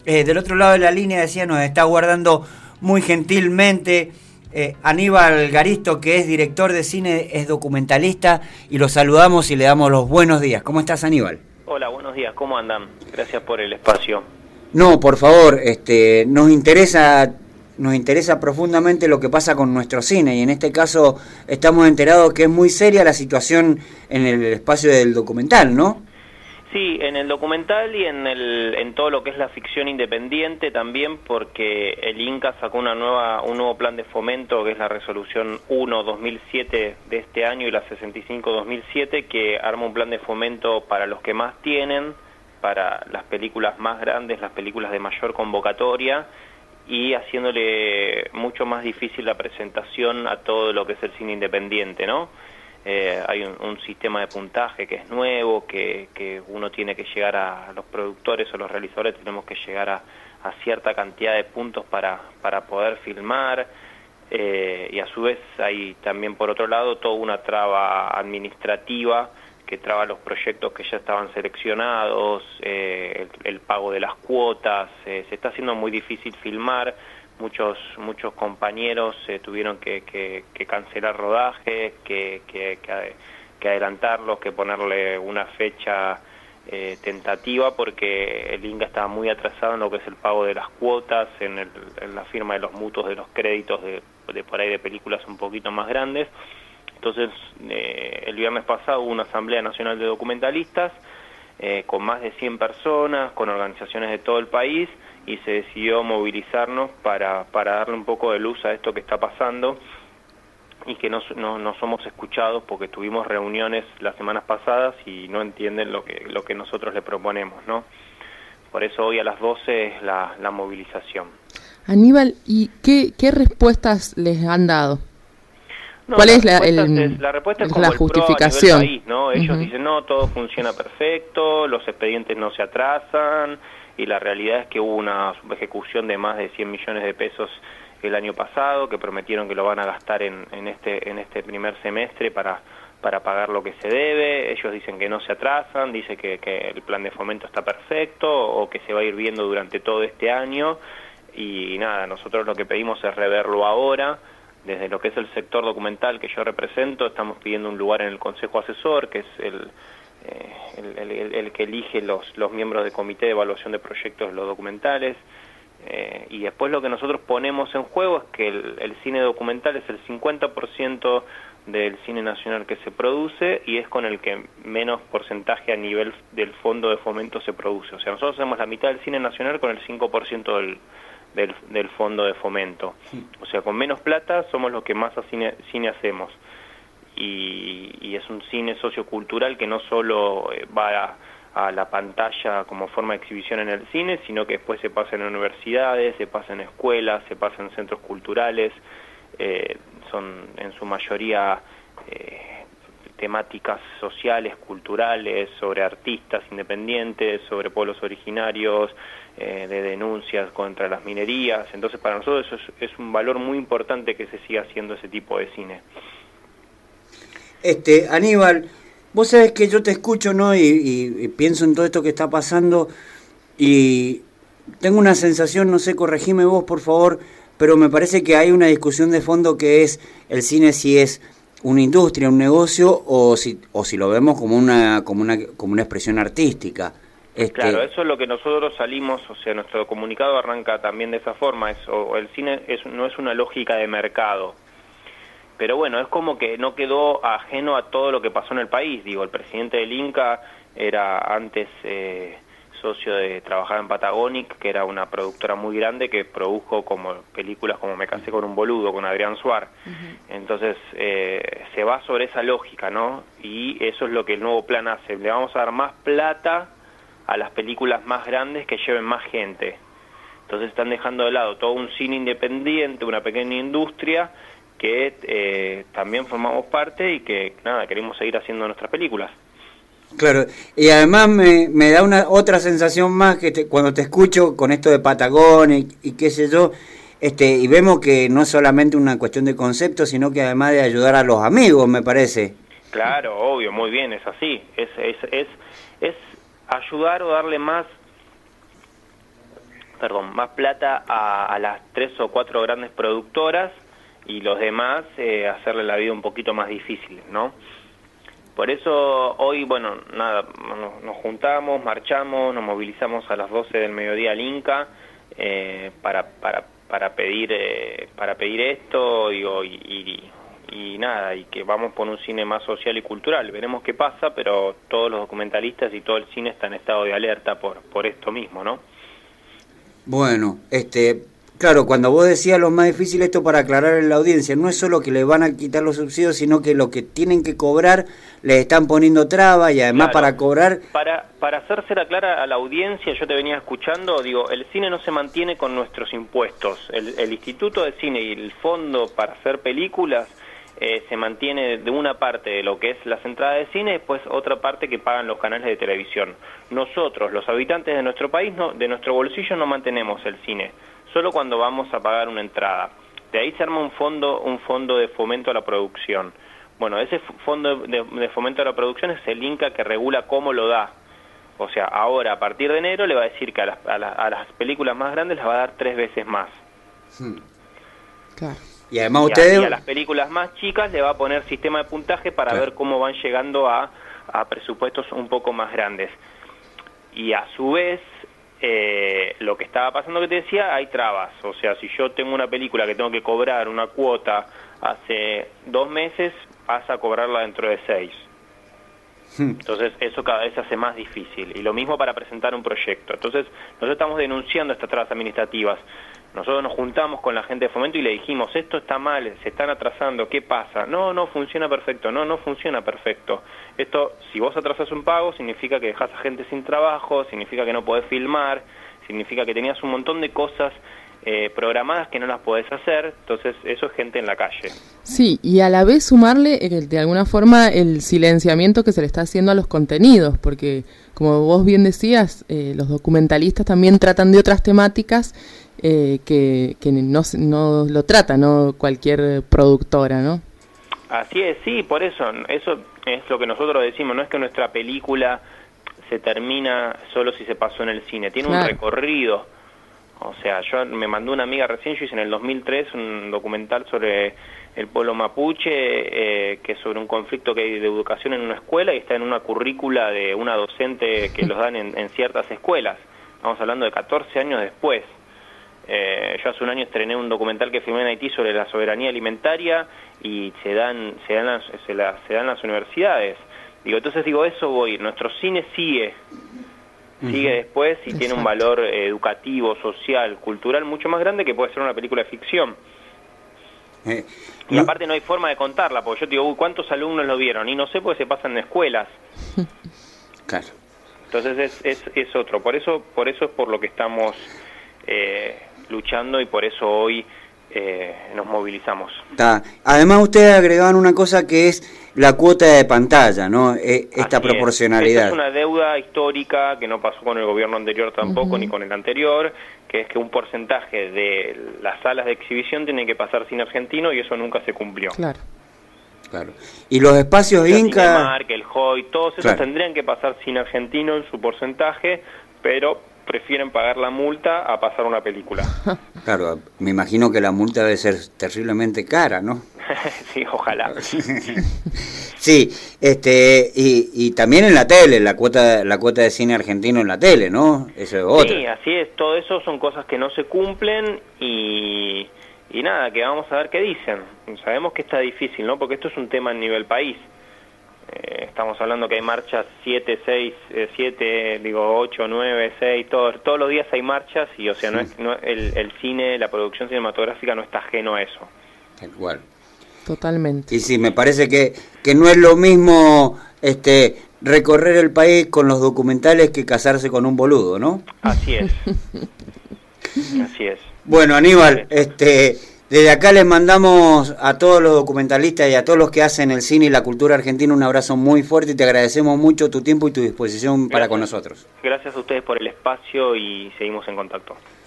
Del otro lado de la línea decía, nos está guardando muy gentilmente Aníbal Garisto, que es director de cine, es documentalista, y lo saludamos y le damos los buenos días. ¿Cómo estás, Aníbal? Hola, buenos días, ¿cómo andan? Gracias por el espacio. No, por favor, nos interesa profundamente lo que pasa con nuestro cine, y en este caso estamos enterados que es muy seria la situación en el espacio del documental, ¿no? Sí, en el documental y en todo lo que es la ficción independiente también, porque el Inca sacó un nuevo plan de fomento, que es la resolución 1/2007 de este año y la 65/2007, que arma un plan de fomento para los que más tienen, para las películas más grandes, las películas de mayor convocatoria, y haciéndole mucho más difícil la presentación a todo lo que es el cine independiente, ¿no? Hay un sistema de puntaje que es nuevo, que uno tiene que llegar a los productores o los realizadores, tenemos que llegar a cierta cantidad de puntos para poder filmar, y a su vez hay también por otro lado toda una traba administrativa que traba los proyectos que ya estaban seleccionados, el pago de las cuotas, se está haciendo muy difícil filmar. Muchos compañeros tuvieron que cancelar rodajes, que adelantarlos, que ponerle una fecha tentativa, porque el Inca estaba muy atrasado en lo que es el pago de las cuotas, en la firma de los mutuos de los créditos de por ahí de películas un poquito más grandes. Entonces, el viernes pasado hubo una Asamblea Nacional de Documentalistas con más de 100 personas, con organizaciones de todo el país, y se decidió movilizarnos para darle un poco de luz a esto que está pasando y que no somos escuchados, porque tuvimos reuniones las semanas pasadas y no entienden lo que nosotros le proponemos, ¿no? Por eso hoy a las 12 es la movilización. Aníbal, ¿y qué respuestas les han dado? No, ¿Cuál es la respuesta es como la justificación? A nivel país, ¿no? Ellos dicen, no, todo funciona perfecto, los expedientes no se atrasan, y la realidad es que hubo una subejecución de más de 100 millones de pesos el año pasado, que prometieron que lo van a gastar en este primer semestre para pagar lo que se debe. Ellos dicen que no se atrasan, dicen que el plan de fomento está perfecto, o que se va a ir viendo durante todo este año, y nada, nosotros lo que pedimos es reverlo ahora. Desde lo que es el sector documental que yo represento, estamos pidiendo un lugar en el Consejo Asesor, que es el que elige los miembros del Comité de Evaluación de Proyectos de los Documentales, y después lo que nosotros ponemos en juego es que el cine documental es el 50% del cine nacional que se produce, y es con el que menos porcentaje a nivel del fondo de fomento se produce. O sea, nosotros hacemos la mitad del cine nacional con el 5% del fondo de fomento. O sea, con menos plata somos los que más cine hacemos, y es un cine sociocultural que no solo va a la pantalla como forma de exhibición en el cine, sino que después se pasa en universidades, se pasa en escuelas, se pasa en centros culturales. Son en su mayoría temáticas sociales, culturales, sobre artistas independientes, sobre pueblos originarios, de denuncias contra las minerías. Entonces, para nosotros eso es un valor muy importante, que se siga haciendo ese tipo de cine. Aníbal, vos sabés que yo te escucho, ¿no? Y pienso en todo esto que está pasando, y tengo una sensación, no sé, corregime vos por favor, pero me parece que hay una discusión de fondo, que es el cine, si es una industria, un negocio, o si lo vemos como una expresión artística. Claro, eso es lo que nosotros salimos, o sea, nuestro comunicado arranca también de esa forma. El cine no es una lógica de mercado, pero bueno, es como que no quedó ajeno a todo lo que pasó en el país. Digo, el presidente del Inca era antes socio de trabajar en Patagonic, que era una productora muy grande que produjo como películas como Me casé con un boludo, con Adrián Suar. Entonces se va sobre esa lógica, ¿no? Y eso es lo que el nuevo plan hace. Le vamos a dar más plata a las películas más grandes que lleven más gente. Entonces están dejando de lado todo un cine independiente, una pequeña industria que también formamos parte, y que nada, queremos seguir haciendo nuestras películas. Claro, y además me da otra sensación más, que cuando te escucho con esto de Patagonia y qué sé yo, y vemos que no es solamente una cuestión de concepto, sino que además de ayudar a los amigos, me parece. Claro, obvio, muy bien, es así, es ayudar o darle más más plata a las 3 o 4 grandes productoras y los demás hacerle la vida un poquito más difícil, ¿no? Por eso hoy, bueno, nada, nos juntamos, marchamos, nos movilizamos a las 12 del mediodía al Inca para pedir esto, digo, y nada, y que vamos por un cine más social y cultural. Veremos qué pasa, pero todos los documentalistas y todo el cine está en estado de alerta por esto mismo, ¿no? Bueno, claro, cuando vos decías lo más difícil, esto para aclarar en la audiencia, no es solo que le van a quitar los subsidios, sino que lo que tienen que cobrar les están poniendo trabas, y además claro, para cobrar... Para hacérsela clara a la audiencia, yo te venía escuchando, digo, el cine no se mantiene con nuestros impuestos. El Instituto de Cine y el Fondo para hacer películas se mantiene de una parte de lo que es las entradas de cine, y después otra parte que pagan los canales de televisión. Nosotros, los habitantes de nuestro país, de nuestro bolsillo no mantenemos el cine, solo cuando vamos a pagar una entrada. De ahí se arma un fondo de fomento a la producción. Bueno, ese fondo de fomento a la producción es el Inca que regula cómo lo da. O sea, ahora, a partir de enero, le va a decir que a las películas más grandes les va a dar 3 veces más. Claro. Y además ustedes... Y a las películas más chicas le va a poner sistema de puntaje para ver cómo van llegando a presupuestos un poco más grandes. Y a su vez, lo que estaba pasando que te decía, hay trabas. O sea, si yo tengo una película que tengo que cobrar una cuota hace 2 meses, pasa a cobrarla dentro de 6. Entonces eso cada vez se hace más difícil. Y lo mismo para presentar un proyecto. Entonces nosotros estamos denunciando estas trabas administrativas. Nosotros nos juntamos con la gente de Fomento y le dijimos, esto está mal, se están atrasando, ¿qué pasa? No funciona perfecto, no funciona perfecto. Esto, si vos atrasás un pago, significa que dejás a gente sin trabajo, significa que no podés filmar, significa que tenías un montón de cosas programadas que no las podés hacer, entonces eso es gente en la calle. Sí, y a la vez sumarle de alguna forma el silenciamiento que se le está haciendo a los contenidos, porque como vos bien decías, los documentalistas también tratan de otras temáticas que no lo trata, ¿no? Cualquier productora, ¿no? Así es, sí, por eso es lo que nosotros decimos, no es que nuestra película se termina solo si se pasó en el cine, tiene un recorrido. O sea, yo me mandó una amiga recién, yo hice en el 2003 un documental sobre el pueblo mapuche, que es sobre un conflicto que hay de educación en una escuela y está en una currícula de una docente que los dan en ciertas escuelas. Estamos hablando de 14 años después. Yo hace un año estrené un documental que filmé en Haití sobre la soberanía alimentaria y se dan las universidades. Entonces eso voy, nuestro cine sigue después y tiene un valor educativo, social, cultural mucho más grande que puede ser una película de ficción. Y aparte no hay forma de contarla, porque yo te digo, ¿cuántos alumnos lo vieron? Y no sé porque se pasan en escuelas. Claro. Entonces es otro, por eso es por lo que estamos luchando y por eso hoy nos movilizamos. Además ustedes agregaban una cosa que es la cuota de pantalla, ¿no? Esta proporcionalidad. Esta es una deuda histórica que no pasó con el gobierno anterior tampoco, ni con el anterior, que es que un porcentaje de las salas de exhibición tiene que pasar cine argentino y eso nunca se cumplió. Claro. Y los espacios Inca... Cinemark, el Hoy, todos esos tendrían que pasar cine argentino en su porcentaje, pero prefieren pagar la multa a pasar una película. Claro, me imagino que la multa debe ser terriblemente cara, ¿no? Sí, ojalá. Sí, y también en la tele, la cuota de cine argentino en la tele, ¿no? Eso es otra. Sí, así es, todo eso son cosas que no se cumplen y nada, que vamos a ver qué dicen. Sabemos que está difícil, ¿no? Porque esto es un tema a nivel país. Estamos hablando que hay marchas 8, 9, 6, todos los días hay marchas y, o sea, el cine, la producción cinematográfica no está ajeno a eso. Tal cual. Totalmente. Y sí, me parece que no es lo mismo recorrer el país con los documentales que casarse con un boludo, ¿no? Así es. Así es. Bueno, Aníbal, desde acá les mandamos a todos los documentalistas y a todos los que hacen el cine y la cultura argentina un abrazo muy fuerte y te agradecemos mucho tu tiempo y tu disposición para con nosotros. Gracias a ustedes por el espacio y seguimos en contacto.